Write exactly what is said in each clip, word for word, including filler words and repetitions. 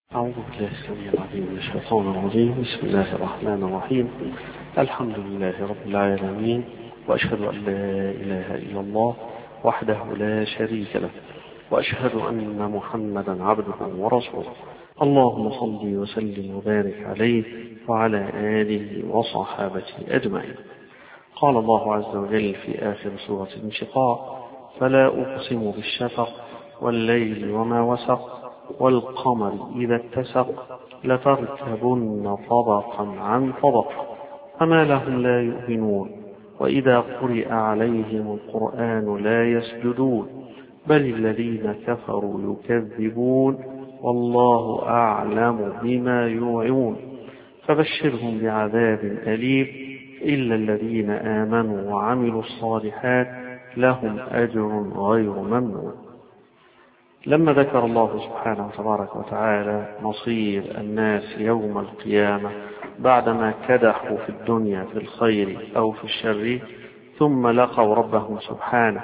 أعوذ بالله السميع العليم من الشيطان الرجيم. بسم الله الرحمن الرحيم. الحمد لله رب العالمين، وأشهد أن لا إله إلا الله وحده لا شريك له، وأشهد أن محمدا عبده ورسوله. اللهم صل وسلم وبارك عليه وعلى آله وصحابته أجمعين. قال الله عز وجل في آخر سورة الانشقاق: فلا أقسم بالشفق والليل وما وسق والقمر إذا اتسق لتركبن طبقا عن طبق فما لهم لا يؤمنون وإذا قرئ عليهم القرآن لا يسجدون بل الذين كفروا يكذبون والله أعلم بما يوعون فبشرهم بعذاب أليم إلا الذين آمنوا وعملوا الصالحات لهم أجر غير ممنون. لما ذكر الله سبحانه تبارك وتعالى مصير الناس يوم القيامة بعدما كدحوا في الدنيا في الخير أو في الشر ثم لقوا ربهم سبحانه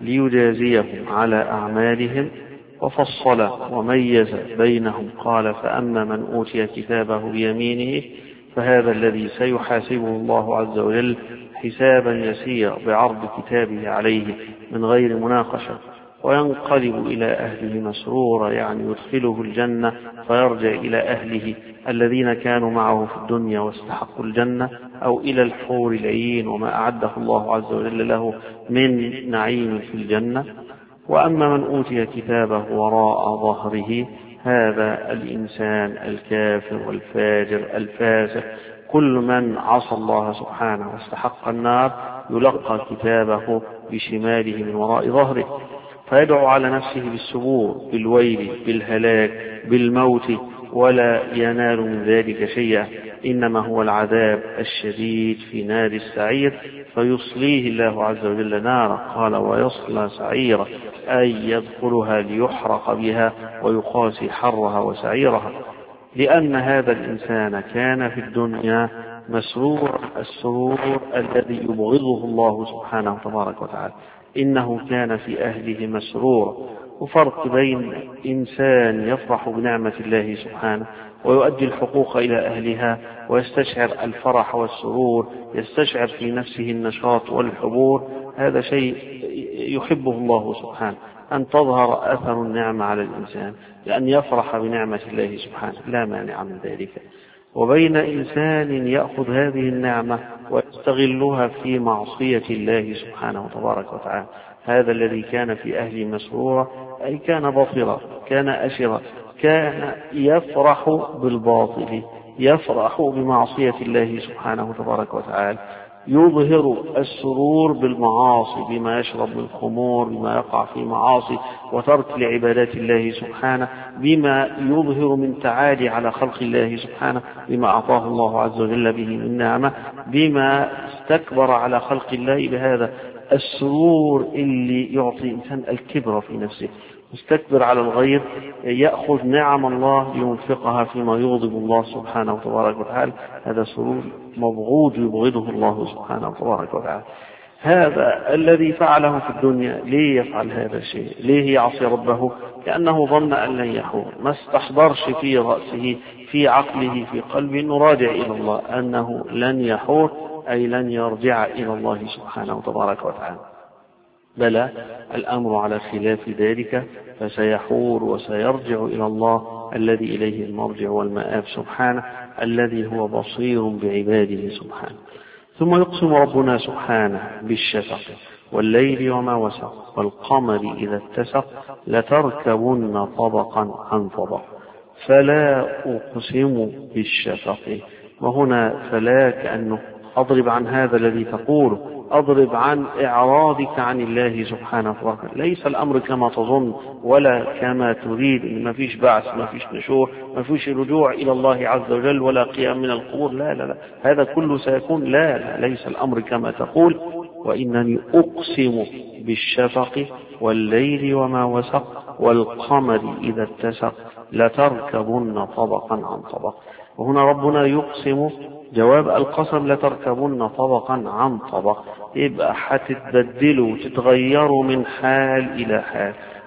ليجازيهم على أعمالهم، وفصل وميز بينهم قال: فأما من أوتي كتابه بيمينه فهذا الذي سيحاسبه الله عز وجل حسابا يسيرا بعرض كتابه عليه من غير مناقشة، وينقلب إلى أهله مسرورا، يعني يدخله الجنة فيرجع إلى أهله الذين كانوا معه في الدنيا واستحقوا الجنة، أو إلى الحور العين وما أعده الله عز وجل له من نعيم في الجنة. وأما من أوتي كتابه وراء ظهره هذا الإنسان الكافر والفاجر الفاسق، كل من عصى الله سبحانه واستحق النار يلقى كتابه بشماله من وراء ظهره، فيدعو على نفسه بالسبور بالويل بالهلاك بالموت ولا ينال من ذلك شيئا، إنما هو العذاب الشديد في نار السعير، فيصليه الله عز وجل نارا. قال: ويصلى سعيرا، أي يدخلها ليحرق بها ويقاسي حرها وسعيرها، لأن هذا الإنسان كان في الدنيا مسرور السرور الذي يبغضه الله سبحانه تبارك وتعالى، إنه كان في أهله مسرورا. وفرق بين إنسان يفرح بنعمة الله سبحانه ويؤدي الحقوق إلى أهلها ويستشعر الفرح والسرور، يستشعر في نفسه النشاط والحبور، هذا شيء يحبه الله سبحانه، أن تظهر أثر النعمة على الإنسان لأن يفرح بنعمة الله سبحانه، لا مانع من ذلك. وبين إنسان يأخذ هذه النعمة ويستغلها في معصية الله سبحانه تبارك وتعالى، هذا الذي كان في أهله مسرورا أي كان بصيرا، كان أشرا، كان يفرح بالباطل، يفرح بمعصية الله سبحانه تبارك وتعالى، يظهر السرور بالمعاصي، بما يشرب من الخمور، بما يقع في معاصي وترك لعبادات الله سبحانه، بما يظهر من تعالي على خلق الله سبحانه، بما أعطاه الله عز وجل به من نعمة، بما استكبر على خلق الله بهذا السرور اللي يعطي إنسان الكبر في نفسه، مستكبر على الغير، يأخذ نعم الله لينفقها فيما يغضب الله سبحانه تبارك وتعالى، هذا سرور مبغوض يبغضه الله سبحانه تبارك وتعالى. هذا الذي فعله في الدنيا ليه يفعل هذا الشيء؟ ليه يعصي ربه؟ لأنه ظن أن لن يحور، ما استحضرش في رأسه في عقله في قلبه أنه راجع إلى الله، أنه لن يحور أي لن يرجع إلى الله سبحانه تبارك وتعالى، بلى الأمر على خلاف ذلك، فسيحور وسيرجع إلى الله الذي إليه المرجع والمآب سبحانه، الذي هو بصير بعباده سبحانه. ثم يقسم ربنا سبحانه بالشفق والليل وما وسق والقمر إذا اتسق لتركبن طبقا عن طبق فلا أقسم بالشفق. وهنا فلا كأنه أضرب عن هذا الذي تقوله، أضرب عن إعراضك عن الله سبحانه وتعالى، ليس الأمر كما تظن ولا كما تريد، إن ما فيش بعث، ما فيش نشور، ما فيش رجوع إلى الله عز وجل ولا قيام من القبور، لا لا لا، هذا كله سيكون، لا لا، ليس الأمر كما تقول. وإنني أقسم بالشفق والليل وما وسق والقمر إذا اتسق لتركبن طبقا عن طبق. وهنا ربنا يقسم جواب القسم لتركبن طبقا عن طبق، يبقى هتتبدلوا وتتغيروا من حال إلى حال،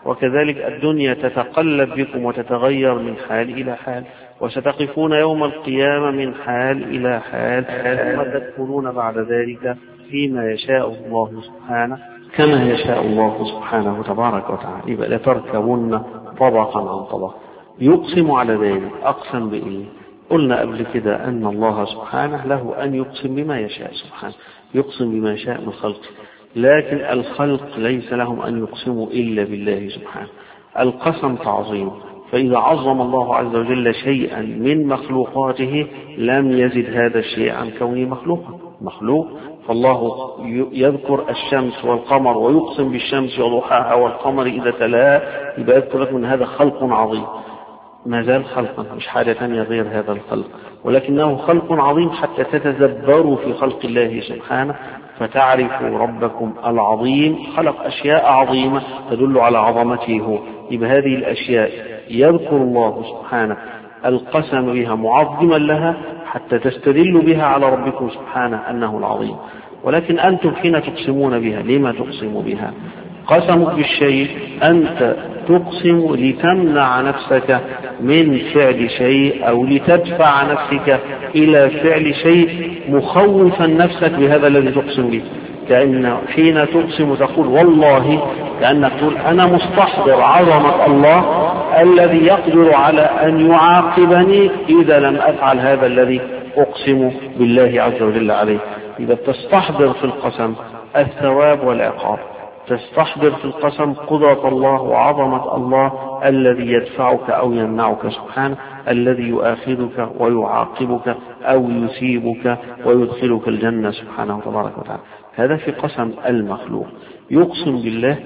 وكذلك الدنيا تتقلب بكم وتتغير من حال إلى حال، وستقفون يوم القيامة من حال إلى حال، ثم تدخلون بعد ذلك فيما يشاء الله سبحانه كما يشاء الله سبحانه تبارك وتعالى. يبقى لتركبن طبقا عن طبق. يقسم على ذلك، أقسم بإيه؟ قلنا قبل كده أن الله سبحانه له أن يقسم بما يشاء سبحانه، يقسم بما يشاء من خلقه، لكن الخلق ليس لهم أن يقسموا إلا بالله سبحانه. القسم تعظيم، فإذا عظم الله عز وجل شيئا من مخلوقاته لم يزد هذا الشيء عن كونه مخلوقا. مخلوق، فالله يذكر الشمس والقمر ويقسم بالشمس وضحاها والقمر إذا تلاها، يبقى يذكر لكم أن هذا خلق عظيم، ما زال خلقا، مش حاجة ثانية غير هذا الخلق، ولكنه خلق عظيم حتى تتدبروا في خلق الله سبحانه فتعرفوا ربكم العظيم خلق أشياء عظيمة تدل على عظمته هو. يبقى هذه الأشياء يذكر الله سبحانه القسم بها معظما لها حتى تستدلوا بها على ربكم سبحانه أنه العظيم. ولكن أنتم حين تقسمون بها، لما تقسموا بها؟ قسمك بالشيء، أنت تقسم لتمنع نفسك من فعل شيء أو لتدفع نفسك إلى فعل شيء مخوفا نفسك بهذا الذي تقسم به. كأن حين تقسم تقول والله، كأنك تقول أنا مستحضر عظمة الله الذي يقدر على أن يعاقبني إذا لم أفعل هذا الذي أقسم بالله عز وجل عليه. إذا تستحضر في القسم الثواب والعقاب، تستحضر في القسم قدرة الله وعظمة الله الذي يدفعك أو يمنعك سبحانه، الذي يؤاخذك ويعاقبك أو يثيبك ويدخلك الجنة سبحانه تبارك وتعالى. هذا في قسم المخلوق. يقسم بالله،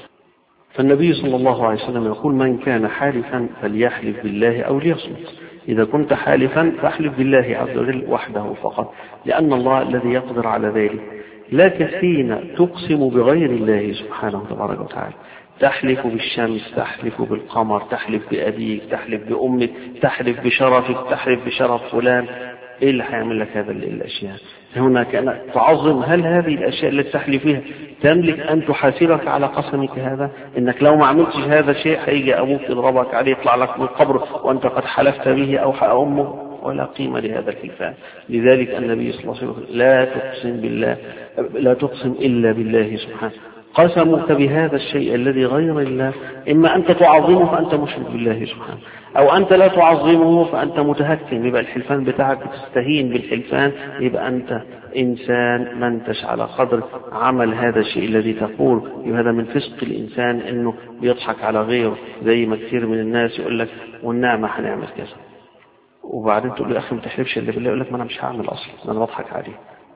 فالنبي صلى الله عليه وسلم يقول من كان حالفا فليحلف بالله أو ليصمت. إذا كنت حالفا فاحلف بالله عز وجل وحده فقط، لأن الله الذي يقدر على ذلك. لكن حين تقسم بغير الله سبحانه تبارك وتعالى، تحلف بالشمس، تحلف بالقمر، تحلف بأبيك، تحلف بأمك، تحلف بشرفك، تحلف بشرف فلان، إيه اللي هيعمل لك هذا الأشياء؟ هنا كأن تعظم. هل هذه الأشياء التي تحلف فيها تملك أن تحاسبك على قسمك هذا؟ إنك لو ما عملتش هذا الشيء هيجي أبوك يضربك عليه، يطلع لك من القبر وأنت قد حلفت به أو أمه، ولا قيمة لهذا الحلفان. لذلك النبي صلى الله عليه وسلم لا تقسم بالله، لا تقسم إلا بالله سبحانه. قسمك بهذا الشيء الذي غير الله، إما أنت تعظمه فأنت مشرك بالله سبحانه، أو أنت لا تعظمه فأنت متهكم، يبقى الحلفان بتاعك تستهين بالحلفان، يبقى أنت إنسان ما انتش على قدر عمل هذا الشيء الذي تقول. هذا من فسق الإنسان إنه بيضحك على غيره، زي ما كثير من الناس يقول لك والنعمة هنعمل كذا، وبعدين تقول له يا أخي ما تحلفش اللي بالله، يقول لك ما أنا مش هعمل أصلا، أنا بضحك عليه.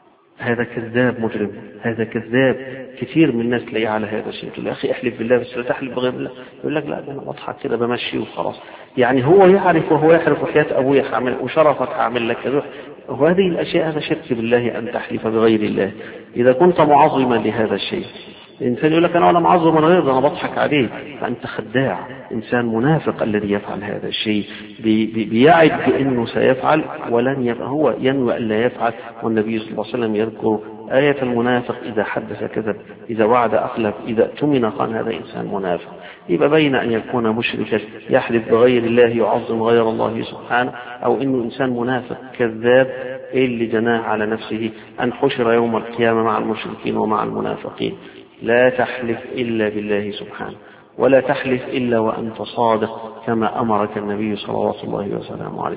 هذا كذاب مجرم، هذا كذاب. كثير من الناس تلاقيه على هذا الشيء، تقول يا أخي احلف بالله بس لا تحلف بغير الله، يقول لك لا أنا بضحك كده بمشي وخلاص. يعني هو يعرف وهو يحلف وحياة أبويا هعمل وشرفك هعمل لك كذا، وهذه الأشياء هذا شرك بالله أن تحلف بغير الله. إذا كنت معظما لهذا الشيء، الإنسان يقول لك أنا ولا معظم ولا غير، أنا بضحك عليه، فأنت خداع، إنسان منافق الذي يفعل هذا الشيء، بي بي بيعد بأنه سيفعل ولن يفعل، هو ينوي أن لا يفعل. والنبي صلى الله عليه وسلم يذكر آية المنافق إذا حدث كذب، إذا وعد أخلف، إذا اؤتمن خان، هذا إنسان منافق. يبقى بين أن يكون مشركا يحلف بغير الله يعظم غير الله سبحانه، أو إنه إنسان منافق كذاب اللي جناه على نفسه أن حشر يوم القيامة مع المشركين ومع المنافقين. لا تحلف إلا بالله سبحانه، ولا تحلف إلا وأنت صادق كما أمرك النبي صلى الله عليه وسلم عليه.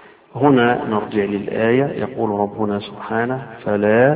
هنا نرجع للآية، يقول ربنا سبحانه فلا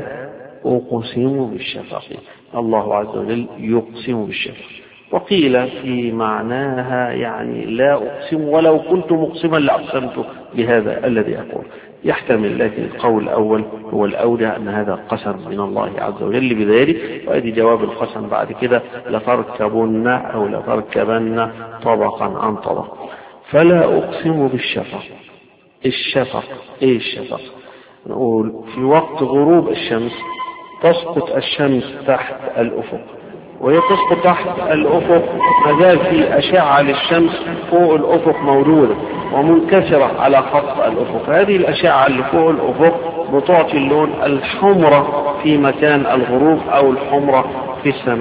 أقسم بالشفق. الله عز وجل يقسم بالشفق، وقيل في معناها يعني لا أقسم ولو كنت مقسما لأقسمت بهذا الذي أقول، يحتمل. لكن القول الأول هو الأولى أن هذا قسم من الله عز وجل بذلك، وأدي جواب القسم بعد كده لتركبن أو لتركبن طبقا عن طبق. فلا أقسم بالشفق. الشفق إيه الشفق؟ نقول في وقت غروب الشمس تسقط الشمس تحت الأفق، وهي تسقط تحت الأفق ما زال في أشعة للشمس فوق الأفق موجودة ومنكسرة على خط الأفق. هذه الأشعة اللي فوق الأفق بتعطي اللون الحمرة في مكان الغروب أو الحمرة في السماء.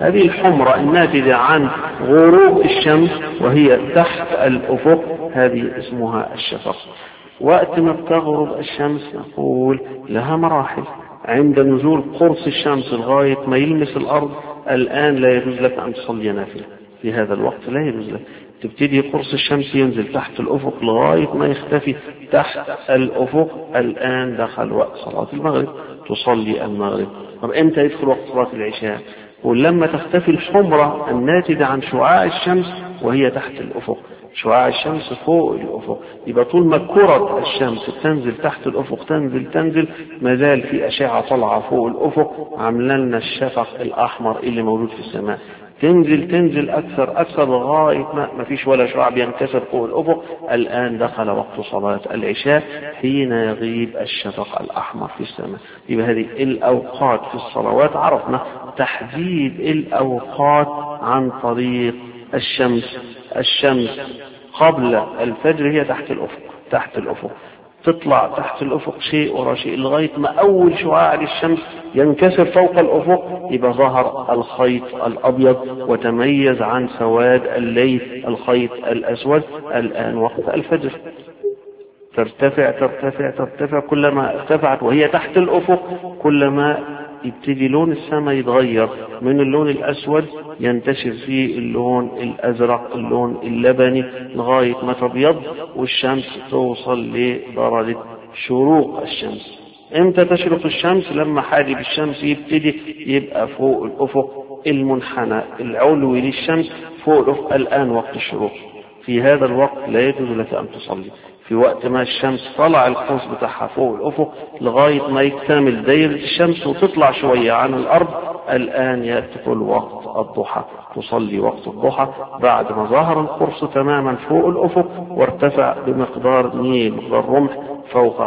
هذه الحمرة الناتجة عن غروب الشمس وهي تحت الأفق هذه اسمها الشفق. وقت ما بتغرب الشمس نقول لها مراحل. عند نزول قرص الشمس لغاية ما يلمس الأرض الآن لا يجوز لك أن تصلي نافلة، في هذا الوقت لا يجوز لك. تبتدي قرص الشمس ينزل تحت الأفق لغاية ما يختفي تحت الأفق، الآن دخل وقت صلاة المغرب، تصلي المغرب. طب امتى يدخل وقت صلاة العشاء؟ ولما تختفي الحمرة الناتجة عن شعاع الشمس وهي تحت الأفق. شعاع الشمس فوق الأفق، يبقى طول ما كرة الشمس تنزل تحت الأفق تنزل تنزل ما زال في أشعة طالعة فوق الأفق عامله لنا الشفق الأحمر اللي موجود في السماء. تنزل تنزل أكثر أكثر لغاية ما ما فيش ولا شعاع بينكسر فوق الأفق. الآن دخل وقت صلاة العشاء حين يغيب الشفق الأحمر في السماء. يبقى هذه الأوقات في الصلوات عرفنا تحديد الأوقات عن طريق الشمس. الشمس قبل الفجر هي تحت الأفق، تحت الأفق تطلع تحت الأفق شيء ورا شيء لغاية ما أول شعاع للشمس ينكسر فوق الأفق، يبقى ظهر الخيط الأبيض وتميز عن سواد الليل الخيط الأسود. الآن وقت الفجر ترتفع ترتفع ترتفع، كلما ارتفعت وهي تحت الأفق كلما يبتدي لون السماء يتغير من اللون الأسود ينتشر فيه اللون الأزرق اللون اللبني لغاية ما تبيض والشمس توصل لدرجة شروق الشمس. امتى تشرق الشمس؟ لما حاجب الشمس يبتدي يبقى فوق الأفق المنحنى العلوي للشمس فوق الأفق. الآن وقت الشروق، في هذا الوقت لا يجوز لك أن تصلي. في وقت ما الشمس طلع القوس بتاعها فوق الأفق لغاية ما يكتمل دايرة الشمس وتطلع شوية عن الأرض، الآن يدخل وقت الضحى، تصلي وقت الضحى بعد ما ظهر القرص تماما فوق الأفق وارتفع بمقدار ميل مقدار رمح فوق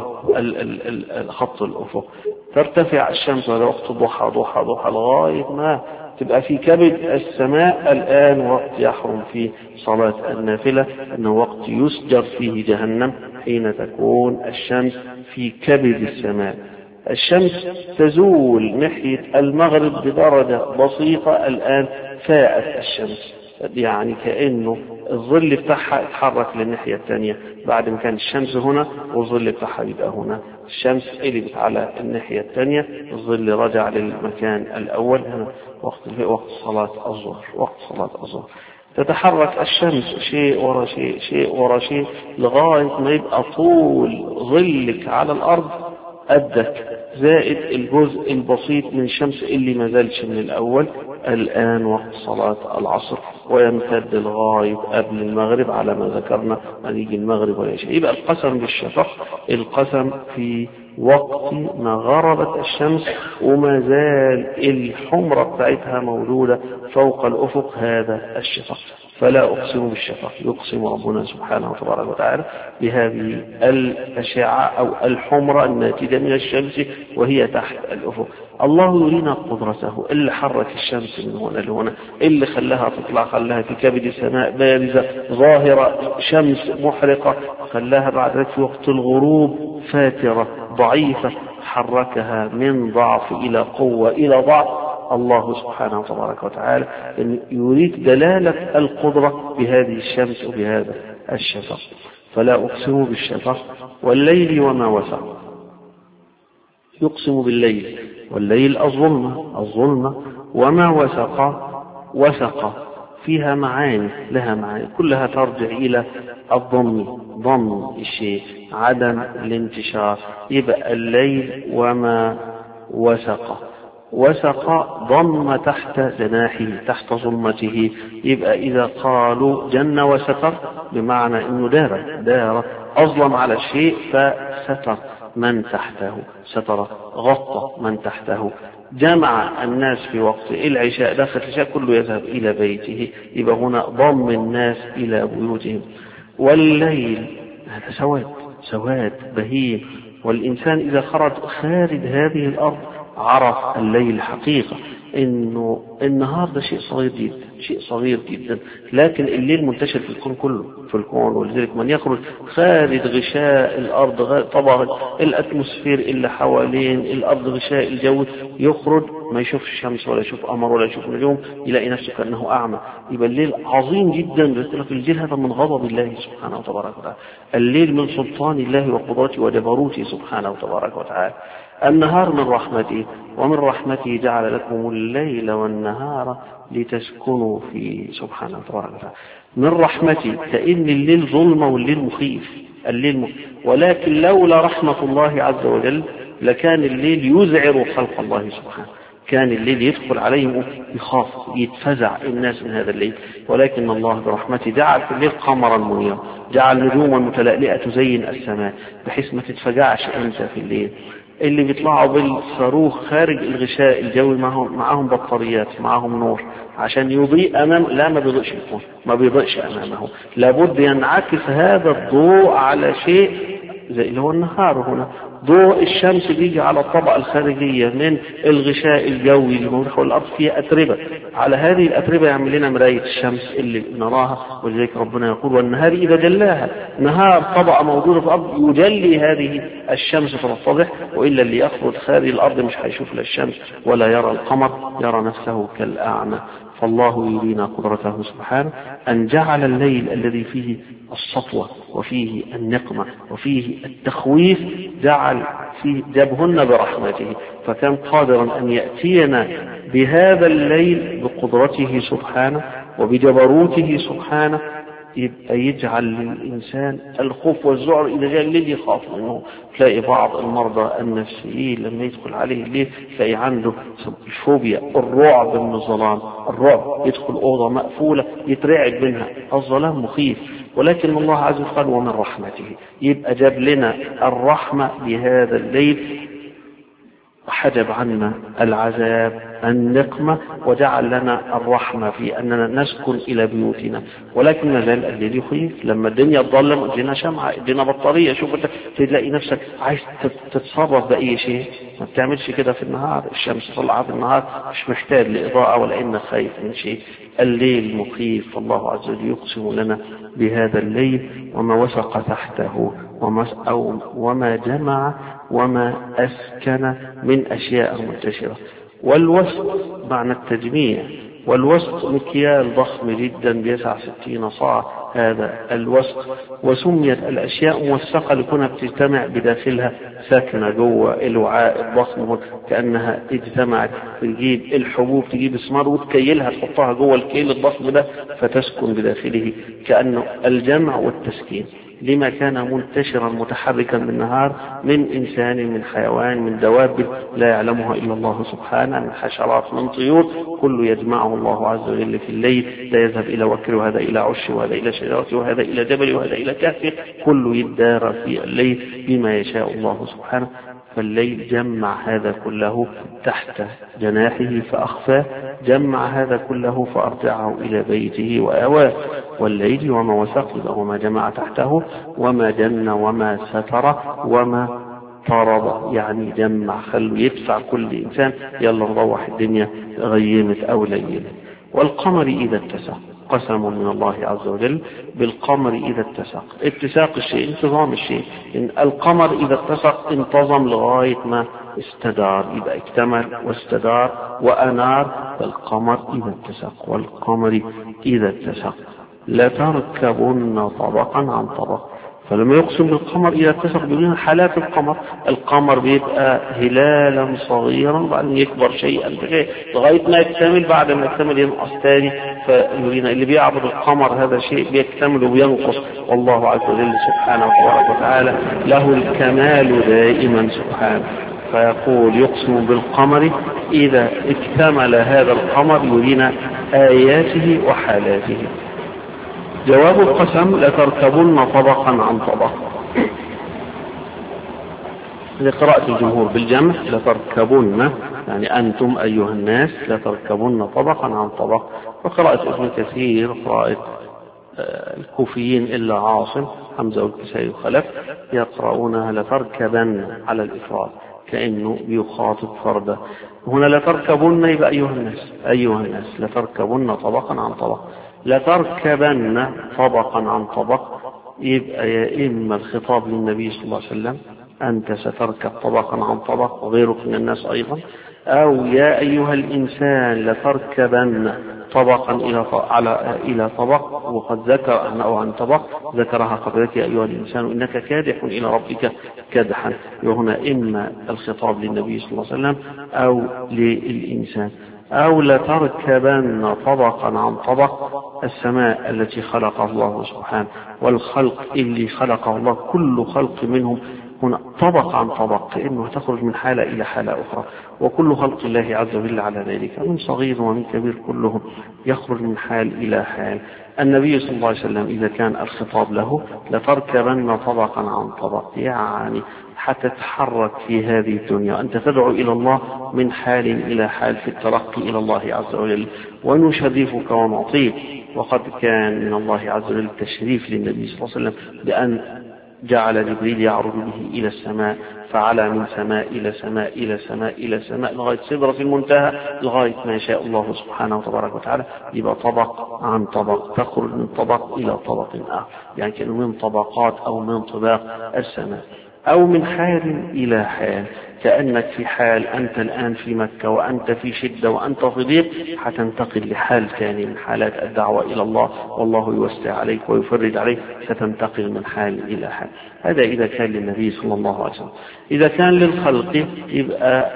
خط الأفق. ترتفع الشمس على وقت الضحى ضحى ضحى لغاية ما تبقى في كبد السماء. الآن وقت يحرم فيه صلاة النافلة، أنه وقت يسجر فيه جهنم حين تكون الشمس في كبد السماء. الشمس تزول ناحية المغرب بدرجة بسيطة، الآن فاءت الشمس، يعني كأنه الظل بتاعها اتحرك للناحية الثانية. بعد ما كان الشمس هنا والظل بتاعها يبقى هنا، الشمس قلبت على الناحية الثانية، الظل رجع للمكان الأول. هنا وقت وقت صلاة الظهر، وقت صلاة الظهر تتحرك الشمس شيء ورا شيء شيء ورا شيء لغاية ما يبقى طول ظلك على الأرض قدك زائد الجزء البسيط من الشمس اللي ما زالش من الأول. الآن وقت صلاة العصر ويمتد لغاية قبل المغرب على ما ذكرنا ما يجي المغرب ولا شيء. يبقى القسم بالشفق القسم في وقت ما غربت الشمس وما زال الحمرة بتاعتها موجودة فوق الأفق، هذا الشفق. فلا أقسم بالشفق، يقسم ربنا سبحانه وتبارك وتعالى بهذه الأشعة أو الحمرة الناتجة من الشمس وهي تحت الأفق. الله يرينا قدرته، اللي حرك الشمس من هنا لهنا، اللي خلاها تطلع، خلاها في كبد السماء بارزة ظاهرة شمس محرقة، خلاها بعد ذلك في وقت الغروب فاترة ضعيفة، حركها من ضعف إلى قوة إلى ضعف. الله سبحانه وتبارك وتعالى يريد دلالة القدرة بهذه الشمس وبهذا الشفق. فلا أقسم بالشفق والليل وما وسق، يقسم بالليل والليل الظلمة الظلمة وما وسق. وسق فيها معاني، لها معاني كلها ترجع إلى الضم، ضم الشيء، عدم الانتشار. يبقى الليل وما وسق، وسق ضم تحت جناحه تحت ظلمته. يبقى إذا قالوا جن وستر بمعنى أنه دار دار أظلم على الشيء فستر من تحته، ستر غطى من تحته. جمع الناس في وقت العشاء داخل العشاء كله يذهب إلى بيته، يبقى هنا ضم الناس إلى بيوتهم. والليل هذا سواد سواد بهيم، والإنسان إذا خرج خارج هذه الأرض عرف الليل حقيقة إنه النهار ده شيء صغير جدا، شيء صغير جدا، لكن الليل منتشر في الكون كله، في الكون. ولذلك من يخرج خارج غشاء الأرض طبعا الأتموسفير اللي حوالين الأرض غشاء الجو يخرج ما يشوفش الشمس ولا يشوف قمر ولا يشوف نجوم، يلاقي نفسه كأنه أعمى. يبقى الليل عظيم جدا. قلت لك الليل هذا من غضب الله سبحانه وتبارك وتعالى، الليل من سلطان الله وقدرته وجبروته سبحانه وتبارك وتعالى. النهار من رحمته، ومن رحمته جعل لكم الليل والنهار لتسكنوا فيه سبحانه وتبارك وتعالى. من رحمته، كأن الليل ظلمة والليل مخيف، الليل مخيف. ولكن لولا رحمة الله عز وجل لكان الليل يذعر خلق الله سبحانه، كان الليل يدخل عليهم يخاف يتفزع الناس من هذا الليل. ولكن الله برحمته جعل في الليل قمرا منيرا، جعل نجوما متلألئة تزين السماء بحيث ما تتفجعش انت في الليل. اللي بيطلعوا بالصاروخ خارج الغشاء الجوي معهم, معهم بطاريات، معهم نور عشان يضيء امام، لا ما بيضيئش الكون، ما بيضيئش امامه، لابد ينعكس هذا الضوء على شيء زي اللي هو النهار. هنا ضوء الشمس بيجي على الطبقة الخارجية من الغشاء الجوي اللي موجود حول الأرض فيها أتربة، على هذه الأتربة يعمل لنا مراية الشمس اللي نراها. ولذلك ربنا يقول والنهار إذا جلاها، نهار طبقة موجودة في الأرض يجلي هذه الشمس فتتضح، وإلا اللي يخرج خارج الأرض مش هيشوف لا الشمس ولا يرى القمر، يرى نفسه كالأعمى. فالله يرينا قدرته سبحانه أن جعل الليل الذي فيه الصفوة وفيه النقمة وفيه التخويف جعل فيه جابهن برحمته، فكان قادرا أن يأتينا بهذا الليل بقدرته سبحانه وبجبروته سبحانه. يبقى يجعل للإنسان الخوف والذعر إذا جاء الليل يخاف منه. تلاقي بعض المرضى النفسيين لما يدخل عليه الليل تلاقي عنده الفوبيا، الرعب من الظلام، الرعب يدخل أوضة مقفولة يترعب منها، الظلام مخيف. ولكن الله عز وجل قال ومن رحمته، يبقى جاب لنا الرحمة بهذا الليل وحجب عنا العذاب النقمة، وجعل لنا الرحمة في أننا نسكن إلى بيوتنا. ولكن ما زال الليل يخيف. لما الدنيا تظلم ادينا شمعة، ادينا بطارية، شوف انت تلاقي نفسك عايز تتصرف بأي شيء، ما بتعملش كده في النهار. الشمس طلعها في النهار مش محتاج لإضاءة ولا إنك خايف من شيء. الليل مخيف، فالله عز وجل يقسم لنا بهذا الليل وما وثق تحته وما, وما جمع وما أسكن من أشياء منتشرة. والوسط معنى التجميع، والوسط مكيال ضخم جدا بيسع ستين صاع، هذا الوسط. وسميت الأشياء موثقة لكونها بتجتمع بداخلها ساكنة جوه الوعاء الضخم، كأنها اجتمعت. تجيب الحبوب، تجيب اسمار وتكيلها تحطها جوه الكيل الضخم ده فتسكن بداخله، كأنه الجمع والتسكين لما كان منتشرا متحركا بالنهار من إنسان من حيوان من دواب لا يعلمها إلا الله سبحانه، من حشرات من طيور، كل يجمعه الله عز وجل في الليل. لا يذهب إلى وكر وهذا إلى عش وهذا إلى شجرة وهذا إلى جبل وهذا إلى كهف، كل يدار في الليل بما يشاء الله سبحانه. فالليل جمع هذا كله تحت جناحه فأخفاه، جمع هذا كله فأرجعه إلى بيته وآواه. والليل وما وثق وما جمع تحته وما جن وما ستر وما طرد، يعني جمع خلوا يدفع كل إنسان يلا نروح الدنيا غيمت أو ليلة. والقمر إذا اتسق، قسم من الله عز وجل بالقمر إذا اتسق. اتساق الشيء انتظام الشيء، إن القمر إذا اتسق انتظم لغاية ما استدار، يبقى اكتمل واستدار وأنار. فالقمر إذا اتسق والقمر إذا اتسق لتركبن طبقا عن طبق. فلما يقسم بالقمر إذا اتسق بين حالات القمر، القمر بيبقى هلالا صغيرا وبعدين يكبر شيئا بشيء لغاية ما يكتمل، بعد ما يكتمل ينقص تاني. فيرينا اللي بيعبد القمر هذا شيء بيكتمل وبينقص، والله عز وجل سبحانه وتعالى له الكمال دائما سبحانه. فيقول يقسم بالقمر إذا اكتمل هذا القمر يرينا آياته وحالاته. جواب القسم لتركبن طبقا عن طبق، لقراءة الجمهور بالجمع لتركبن، يعني أنتم أيها الناس لتركبن طبقا عن طبق. وقراءة ابن كثير قراءة الكوفيين إلا عاصم حمزة والكسائي وخلف يقرؤونها لتركبن على الإفراد كأنه بيخاطب فردا. هنا لتركبن يبقى أيها الناس، أيها الناس لتركبن طبقا عن طبق. لتركبن طبقا عن طبق يبقى يا إما الخطاب للنبي صلى الله عليه وسلم أنت ستركب طبقا عن طبق وغيرك من الناس أيضا، أو يا أيها الإنسان لتركبن طبقا إلى على إلى طبق، وقد ذكر أو عن طبق ذكرها قبلك يا أيها الإنسان إنك كادح إلى ربك كدحا. وهنا إما الخطاب للنبي صلى الله عليه وسلم أو للإنسان. أو لتركبن طبقا عن طبق، السماء التي خلقها الله سبحانه والخلق اللي خلقه الله كل خلق منهم هنا طبق عن طبق، لأنه تخرج من حالة إلى حالة أخرى، وكل خلق الله عز وجل على ذلك من صغير ومن كبير كلهم يخرج من حال إلى حال. النبي صلى الله عليه وسلم إذا كان الخطاب له لتركبن طبقا عن طبق، يعني حتى تتحرك في هذه الدنيا أنت تدعو إلى الله من حال إلى حال في الترقي إلى الله عز وجل، ونشرفك ونعطيك. وقد كان من الله عز وجل تشريف للنبي صلى الله عليه وسلم بأن جعل جبريل يعرض به إلى السماء، فعلى من سماء إلى سماء إلى سماء إلى سماء لغاية سدرة المنتهى، لغاية ما شاء الله سبحانه وتبارك وتعالى. يبقى طبق عن طبق، تخرج من طبق إلى طبق آخر، يعني كأنه من طبقات أو من طباق السماء. أو من حال إلى حال، كأنك في حال أنت الآن في مكة وأنت في شدة وأنت في ضيق، حتنتقل لحال ثاني من حالات الدعوة إلى الله والله يوسع عليك ويفرج عليك، ستنتقل من حال إلى حال. هذا إذا كان للنبي صلى الله عليه وسلم. إذا كان للخلق يبقى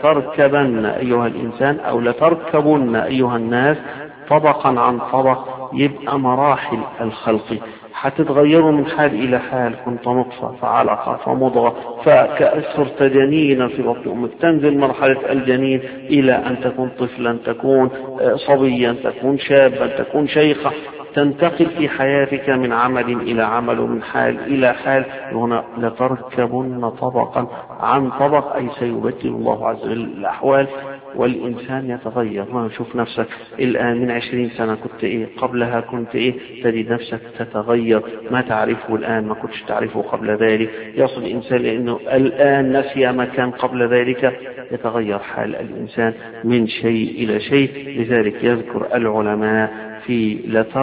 لتركبن أيها الإنسان أو لتركبن أيها الناس طبقا عن طبق، يبقى مراحل الخلق حتتغيروا من حال إلى حال. كنت نطفة فعلقة فمضغة فكأسرت جنينا في بطن أمك، تنزل مرحلة الجنين إلى أن تكون طفلا، تكون صبيا، تكون شابا، تكون شيخا، تنتقل في حياتك من عمل إلى عمل ومن حال إلى حال. هنا لتركبن طبقا عن طبق، أي سيبدل الله عز وجل الأحوال والإنسان يتغير. ما نشوف نفسك الآن من عشرين سنة كنت إيه، قبلها كنت إيه، تجد نفسك تتغير، ما تعرفه الآن ما كنتش تعرفه قبل ذلك. يصل الإنسان لأنه الآن نسي ما كان قبل ذلك، يتغير حال الإنسان من شيء إلى شيء. لذلك يذكر العلماء في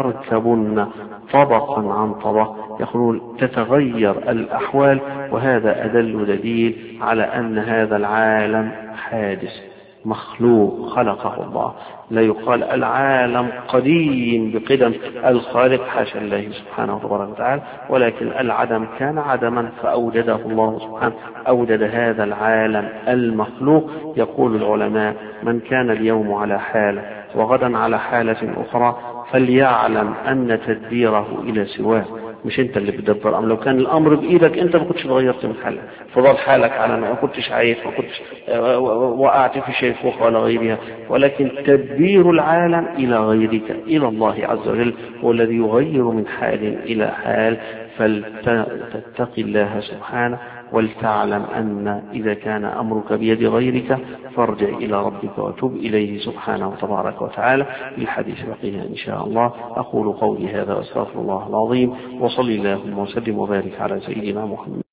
لتركبن طبقا عن طبق، يقولون تتغير الأحوال، وهذا أدل دليل على أن هذا العالم حادث مخلوق خلقه الله. لا يقال العالم قديم بقدم الخالق، حاشا الله سبحانه وتعالى، ولكن العدم كان عدما فأوجده الله سبحانه، أوجد هذا العالم المخلوق. يقول العلماء من كان اليوم على حالة وغدا على حالة أخرى فليعلم أن تدبيره إلى سواه، مش انت اللي بتدبر أمر. لو كان الأمر بإيدك انت ما كنتش غيرت من حالك، فضل حالك على ما كنتش عايز، ما كنتش وقعت في شيخوخة ولا غيرها، ولكن تدبير العالم إلى غيرك، إلى الله عز وجل، هو الذي يغير من حال إلى حال. فلتتقي الله سبحانه ولتعلم أن إذا كان أمرك بيد غيرك فارجع إلى ربك وتب إليه سبحانه تبارك وتعالى. الحديث بقية إن شاء الله. أقول قولي هذا وأستغفر الله العظيم، وصلي اللهم وسلم وبارك على سيدنا محمد.